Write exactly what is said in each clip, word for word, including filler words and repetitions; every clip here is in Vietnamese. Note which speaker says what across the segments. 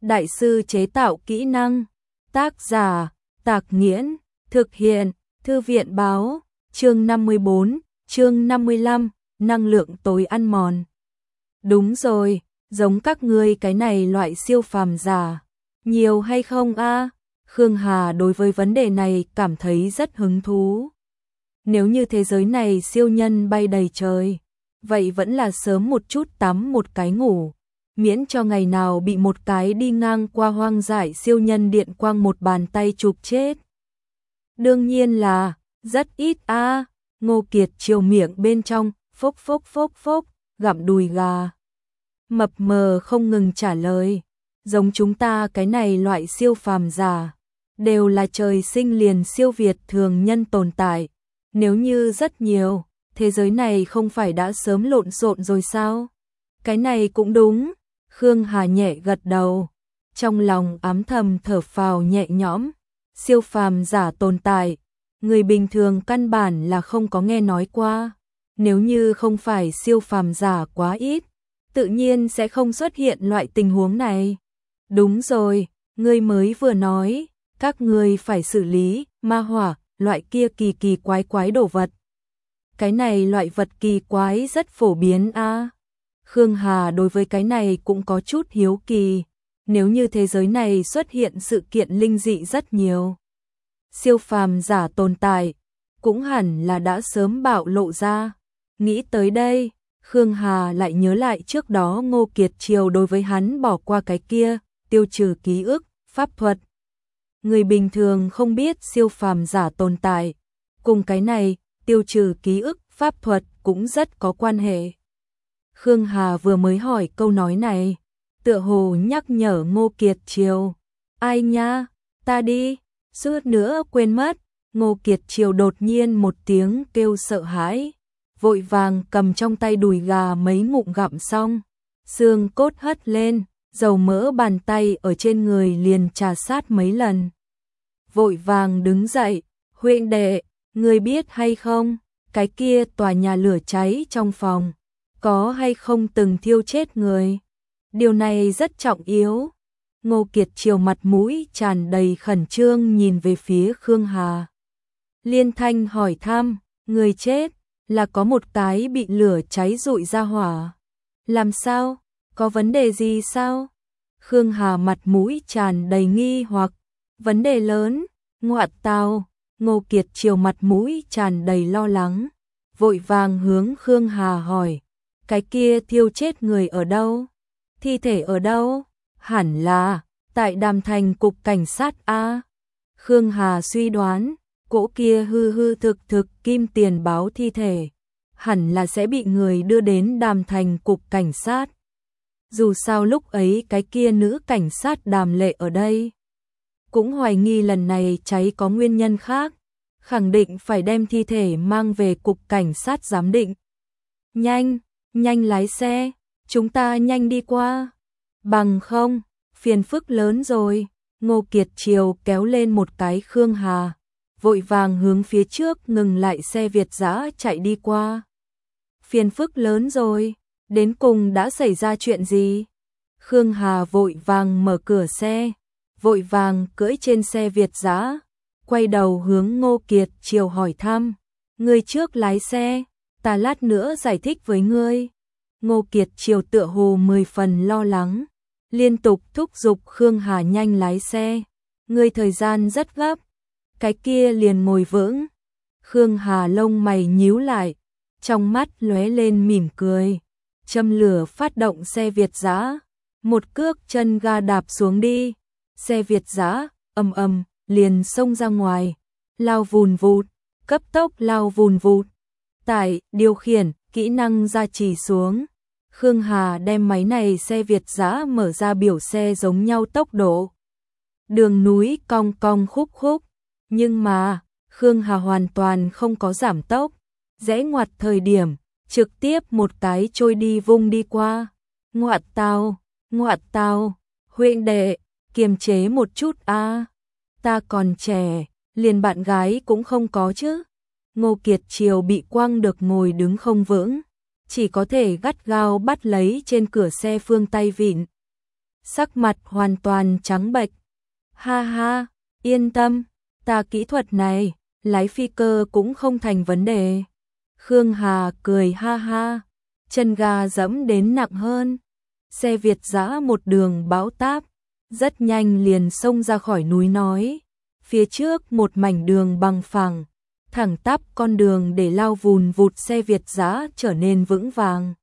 Speaker 1: đại sư chế tạo kỹ năng. Tác giả, Tạc Nghiễn, thực hiện, Thư viện báo, chương năm mươi bốn, chương năm mươi lăm, năng lượng tối ăn mòn. Đúng rồi, giống các ngươi cái này loại siêu phàm giả, nhiều hay không a? Khương Hà đối với vấn đề này cảm thấy rất hứng thú. Nếu như thế giới này siêu nhân bay đầy trời, vậy vẫn là sớm một chút tắm một cái ngủ, miễn cho ngày nào bị một cái đi ngang qua hoang dại siêu nhân điện quang một bàn tay chụp chết. Đương nhiên là, rất ít a. Ngô Kiệt chiều miệng bên trong, phốc phốc phốc phốc, gặm đùi gà. Mập mờ không ngừng trả lời, giống chúng ta cái này loại siêu phàm giả, đều là trời sinh liền siêu việt thường nhân tồn tại. Nếu như rất nhiều, thế giới này không phải đã sớm lộn xộn rồi sao? Cái này cũng đúng. Khương Hà nhẹ gật đầu, trong lòng ám thầm thở phào nhẹ nhõm. Siêu phàm giả tồn tại, người bình thường căn bản là không có nghe nói qua. Nếu như không phải siêu phàm giả quá ít, tự nhiên sẽ không xuất hiện loại tình huống này. Đúng rồi, ngươi mới vừa nói, các ngươi phải xử lý ma hỏa, loại kia kỳ kỳ quái quái đồ vật. Cái này loại vật kỳ quái rất phổ biến a. Khương Hà đối với cái này cũng có chút hiếu kỳ. Nếu như thế giới này xuất hiện sự kiện linh dị rất nhiều, siêu phàm giả tồn tại, cũng hẳn là đã sớm bạo lộ ra. Nghĩ tới đây, Khương Hà lại nhớ lại trước đó Ngô Kiệt Triều đối với hắn bỏ qua cái kia, tiêu trừ ký ức, pháp thuật. Người bình thường không biết siêu phàm giả tồn tại, cùng cái này, tiêu trừ ký ức, pháp thuật cũng rất có quan hệ. Khương Hà vừa mới hỏi câu nói này, tựa hồ nhắc nhở Ngô Kiệt Triều. Ai nha, ta đi, suýt nữa quên mất. Ngô Kiệt Triều đột nhiên một tiếng kêu sợ hãi, vội vàng cầm trong tay đùi gà mấy ngụm gặm xong, xương cốt hất lên, dầu mỡ bàn tay ở trên người liền trà sát mấy lần. Vội vàng đứng dậy, huynh đệ, ngươi biết hay không, cái kia tòa nhà lửa cháy trong phòng, có hay không từng thiêu chết người? Điều này rất trọng yếu. Ngô Kiệt Triều mặt mũi tràn đầy khẩn trương nhìn về phía Khương Hà. Liên thanh hỏi thăm, người chết, là có một cái bị lửa cháy rụi ra hỏa. Làm sao? Có vấn đề gì sao? Khương Hà mặt mũi tràn đầy nghi hoặc, vấn đề lớn, ngoại tao. Ngô Kiệt Triều mặt mũi tràn đầy lo lắng, vội vàng hướng Khương Hà hỏi, cái kia thiêu chết người ở đâu? Thi thể ở đâu? Hẳn là tại Đàm Thành cục cảnh sát a. Khương Hà suy đoán, cỗ kia hư hư thực thực kim tiền báo thi thể, hẳn là sẽ bị người đưa đến Đàm Thành cục cảnh sát. Dù sao lúc ấy cái kia nữ cảnh sát Đàm Lệ ở đây, cũng hoài nghi lần này cháy có nguyên nhân khác, khẳng định phải đem thi thể mang về cục cảnh sát giám định. Nhanh, nhanh lái xe, chúng ta nhanh đi qua. Bằng không, phiền phức lớn rồi. Ngô Kiệt Triều kéo lên một cái Khương Hà, vội vàng hướng phía trước ngừng lại xe Việt dã chạy đi qua. Phiền phức lớn rồi, đến cùng đã xảy ra chuyện gì? Khương Hà vội vàng mở cửa xe, vội vàng cưỡi trên xe Việt dã, quay đầu hướng Ngô Kiệt Triều hỏi thăm, ngươi trước lái xe, ta lát nữa giải thích với ngươi. Ngô Kiệt Triều tựa hồ mười phần lo lắng, liên tục thúc giục Khương Hà nhanh lái xe, ngươi thời gian rất gấp. Cái kia liền ngồi vững. Khương Hà lông mày nhíu lại, trong mắt lóe lên mỉm cười, châm lửa phát động xe Việt dã, một cước chân ga đạp xuống đi, xe Việt dã ầm ầm liền xông ra ngoài, lao vùn vụt, cấp tốc lao vùn vụt. Tải, điều khiển, kỹ năng gia trì xuống. Khương Hà đem máy này xe Việt dã mở ra biểu xe giống nhau tốc độ. Đường núi cong cong khúc khúc, nhưng mà Khương Hà hoàn toàn không có giảm tốc, rẽ ngoặt thời điểm, trực tiếp một cái trôi đi vung đi qua. Ngoặt tao, ngoặt tao, huynh đệ, kiềm chế một chút a, ta còn trẻ, liền bạn gái cũng không có chứ. Ngô Kiệt Triều bị quăng được ngồi đứng không vững, chỉ có thể gắt gao bắt lấy trên cửa xe phương tay vịn. sắc mặt hoàn toàn trắng bệch. Ha ha, yên tâm, ta kỹ thuật này, lái phi cơ cũng không thành vấn đề. Khương Hà cười ha ha, chân ga dẫm đến nặng hơn. Xe Việt dã một đường bão táp, rất nhanh liền xông ra khỏi núi nói. Phía trước một mảnh đường bằng phẳng, thẳng tắp con đường để lao vùn vụt xe Việt dã trở nên vững vàng.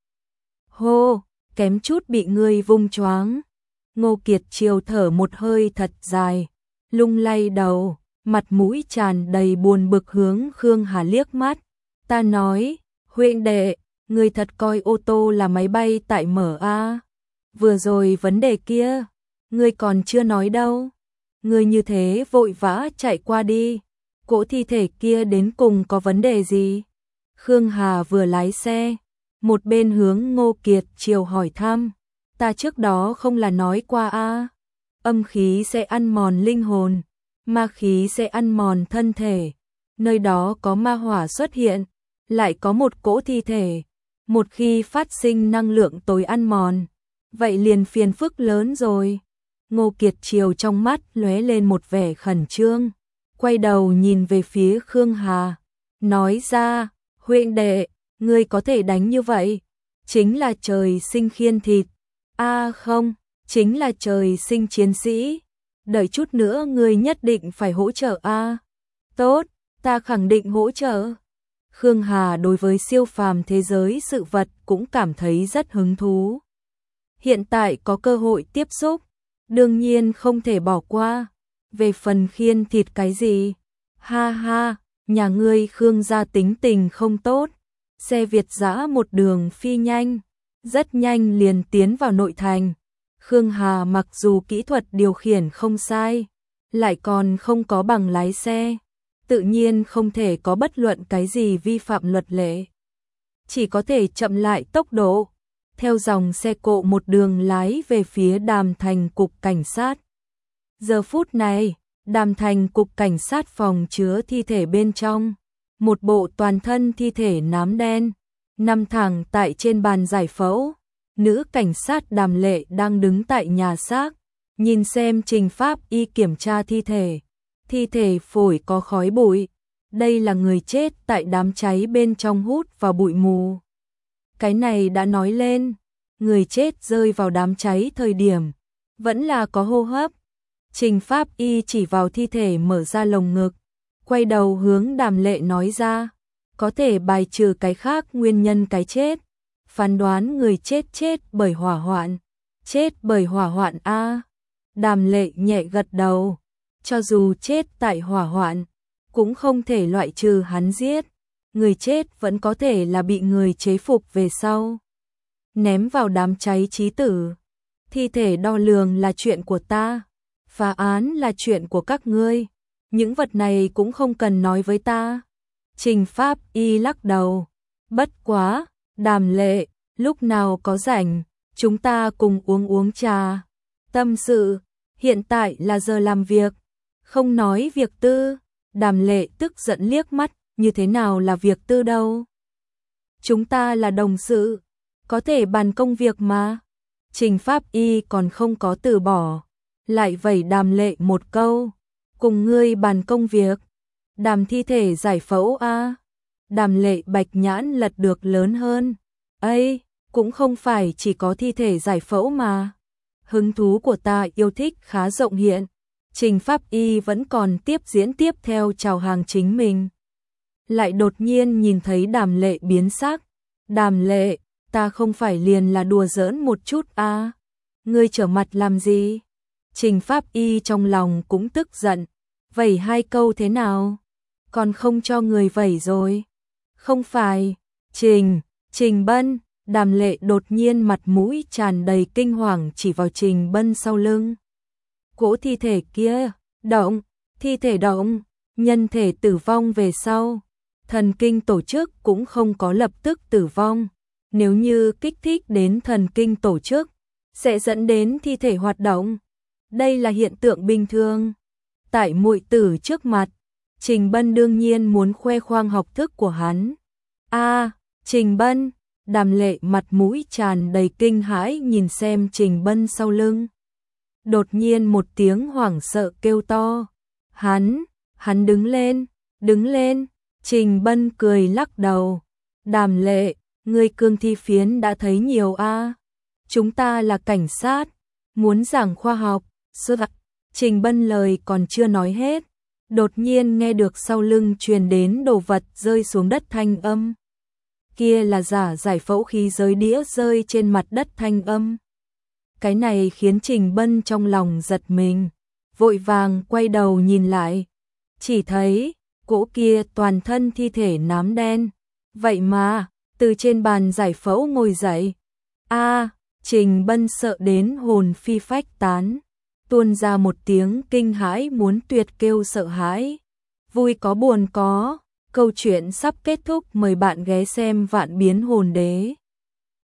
Speaker 1: Hô, kém chút bị ngươi vung choáng. Ngô Kiệt Triều thở một hơi thật dài, lung lay đầu, mặt mũi tràn đầy buồn bực hướng Khương Hà liếc mắt. Ta nói, huynh đệ, ngươi thật coi ô tô là máy bay tại mở a? Vừa rồi vấn đề kia, ngươi còn chưa nói đâu. Ngươi như thế vội vã chạy qua đi, cỗ thi thể kia đến cùng có vấn đề gì? Khương Hà vừa lái xe, một bên hướng Ngô Kiệt Triều hỏi thăm. Ta trước đó không là nói qua a, âm khí sẽ ăn mòn linh hồn, ma khí sẽ ăn mòn thân thể. Nơi đó có ma hỏa xuất hiện, lại có một cỗ thi thể. Một khi phát sinh năng lượng tối ăn mòn, vậy liền phiền phức lớn rồi. Ngô Kiệt Triều trong mắt lóe lên một vẻ khẩn trương, quay đầu nhìn về phía Khương Hà, nói ra, huynh đệ, ngươi có thể đánh như vậy, chính là trời sinh khiên thịt. A à không, chính là trời sinh chiến sĩ. Đợi chút nữa ngươi nhất định phải hỗ trợ a. À. Tốt, ta khẳng định hỗ trợ. Khương Hà đối với siêu phàm thế giới sự vật cũng cảm thấy rất hứng thú. Hiện tại có cơ hội tiếp xúc, đương nhiên không thể bỏ qua. Về phần khiên thịt cái gì? Ha ha, nhà ngươi Khương gia tính tình không tốt. Xe Việt dã một đường phi nhanh, rất nhanh liền tiến vào nội thành. Khương Hà mặc dù kỹ thuật điều khiển không sai, lại còn không có bằng lái xe, tự nhiên không thể có bất luận cái gì vi phạm luật lệ. Chỉ có thể chậm lại tốc độ, theo dòng xe cộ một đường lái về phía Đàm Thành cục cảnh sát. Giờ phút này, Đàm Thành cục cảnh sát phòng chứa thi thể bên trong, một bộ toàn thân thi thể nám đen, nằm thẳng tại trên bàn giải phẫu. Nữ cảnh sát Đàm Lệ đang đứng tại nhà xác, nhìn xem trình pháp y kiểm tra thi thể. Thi thể phổi có khói bụi, đây là người chết tại đám cháy bên trong hút vào bụi mù. Cái này đã nói lên, người chết rơi vào đám cháy thời điểm, vẫn là có hô hấp. Trình pháp y chỉ vào thi thể mở ra lồng ngực, quay đầu hướng Đàm Lệ nói ra, có thể bài trừ cái khác nguyên nhân cái chết. Phán đoán người chết chết bởi hỏa hoạn. Chết bởi hỏa hoạn a. Đàm Lệ nhẹ gật đầu, cho dù chết tại hỏa hoạn, cũng không thể loại trừ hắn giết. Người chết vẫn có thể là bị người chế phục về sau, ném vào đám cháy chí tử. Thi thể đo lường là chuyện của ta, phá án là chuyện của các ngươi, những vật này cũng không cần nói với ta. Trình pháp y lắc đầu, bất quá, Đàm Lệ, lúc nào có rảnh, chúng ta cùng uống uống trà, tâm sự, hiện tại là giờ làm việc, không nói việc tư. Đàm Lệ tức giận liếc mắt, như thế nào là việc tư đâu? Chúng ta là đồng sự, có thể bàn công việc mà. Trình pháp y còn không có từ bỏ, lại vẩy Đàm Lệ một câu, cùng ngươi bàn công việc. Đàm thi thể giải phẫu a. À? Đàm Lệ bạch nhãn lật được lớn hơn. Ây, cũng không phải chỉ có thi thể giải phẫu mà. Hứng thú của ta yêu thích khá rộng hiện. Trình pháp y vẫn còn tiếp diễn tiếp theo chào hàng chính mình. Lại đột nhiên nhìn thấy Đàm Lệ biến sắc. Đàm Lệ, ta không phải liền là đùa giỡn một chút à? Ngươi trở mặt làm gì? Trình pháp y trong lòng cũng tức giận. Vẩy hai câu thế nào? Còn không cho người vẩy rồi. Không phải, Trình, Trình Bân. Đàm Lệ đột nhiên mặt mũi tràn đầy kinh hoàng chỉ vào Trình Bân sau lưng. Cỗ thi thể kia, động, thi thể động, nhân thể tử vong về sau. Thần kinh tổ chức cũng không có lập tức tử vong. Nếu như kích thích đến thần kinh tổ chức, sẽ dẫn đến thi thể hoạt động. Đây là hiện tượng bình thường. Tại muội tử trước mặt, Trình Bân đương nhiên muốn khoe khoang học thức của hắn. A, à, Trình Bân. Đàm Lệ mặt mũi tràn đầy kinh hãi nhìn xem Trình Bân sau lưng. Đột nhiên một tiếng hoảng sợ kêu to. Hắn, hắn đứng lên, đứng lên. Trình Bân cười lắc đầu. Đàm Lệ, ngươi cương thi phiến đã thấy nhiều a. Chúng ta là cảnh sát, muốn giảng khoa học. Sơ Trình Bân lời còn chưa nói hết, đột nhiên nghe được sau lưng truyền đến đồ vật rơi xuống đất thanh âm. Kia là giả giải phẫu khí giới đĩa rơi trên mặt đất thanh âm. Cái này khiến Trình Bân trong lòng giật mình, vội vàng quay đầu nhìn lại, chỉ thấy cỗ kia toàn thân thi thể nám đen, vậy mà từ trên bàn giải phẫu ngồi dậy. A, Trình Bân sợ đến hồn phi phách tán, tuôn ra một tiếng kinh hãi muốn tuyệt kêu sợ hãi. Vui có buồn có, câu chuyện sắp kết thúc, mời bạn ghé xem Vạn Biến Hồn Đế.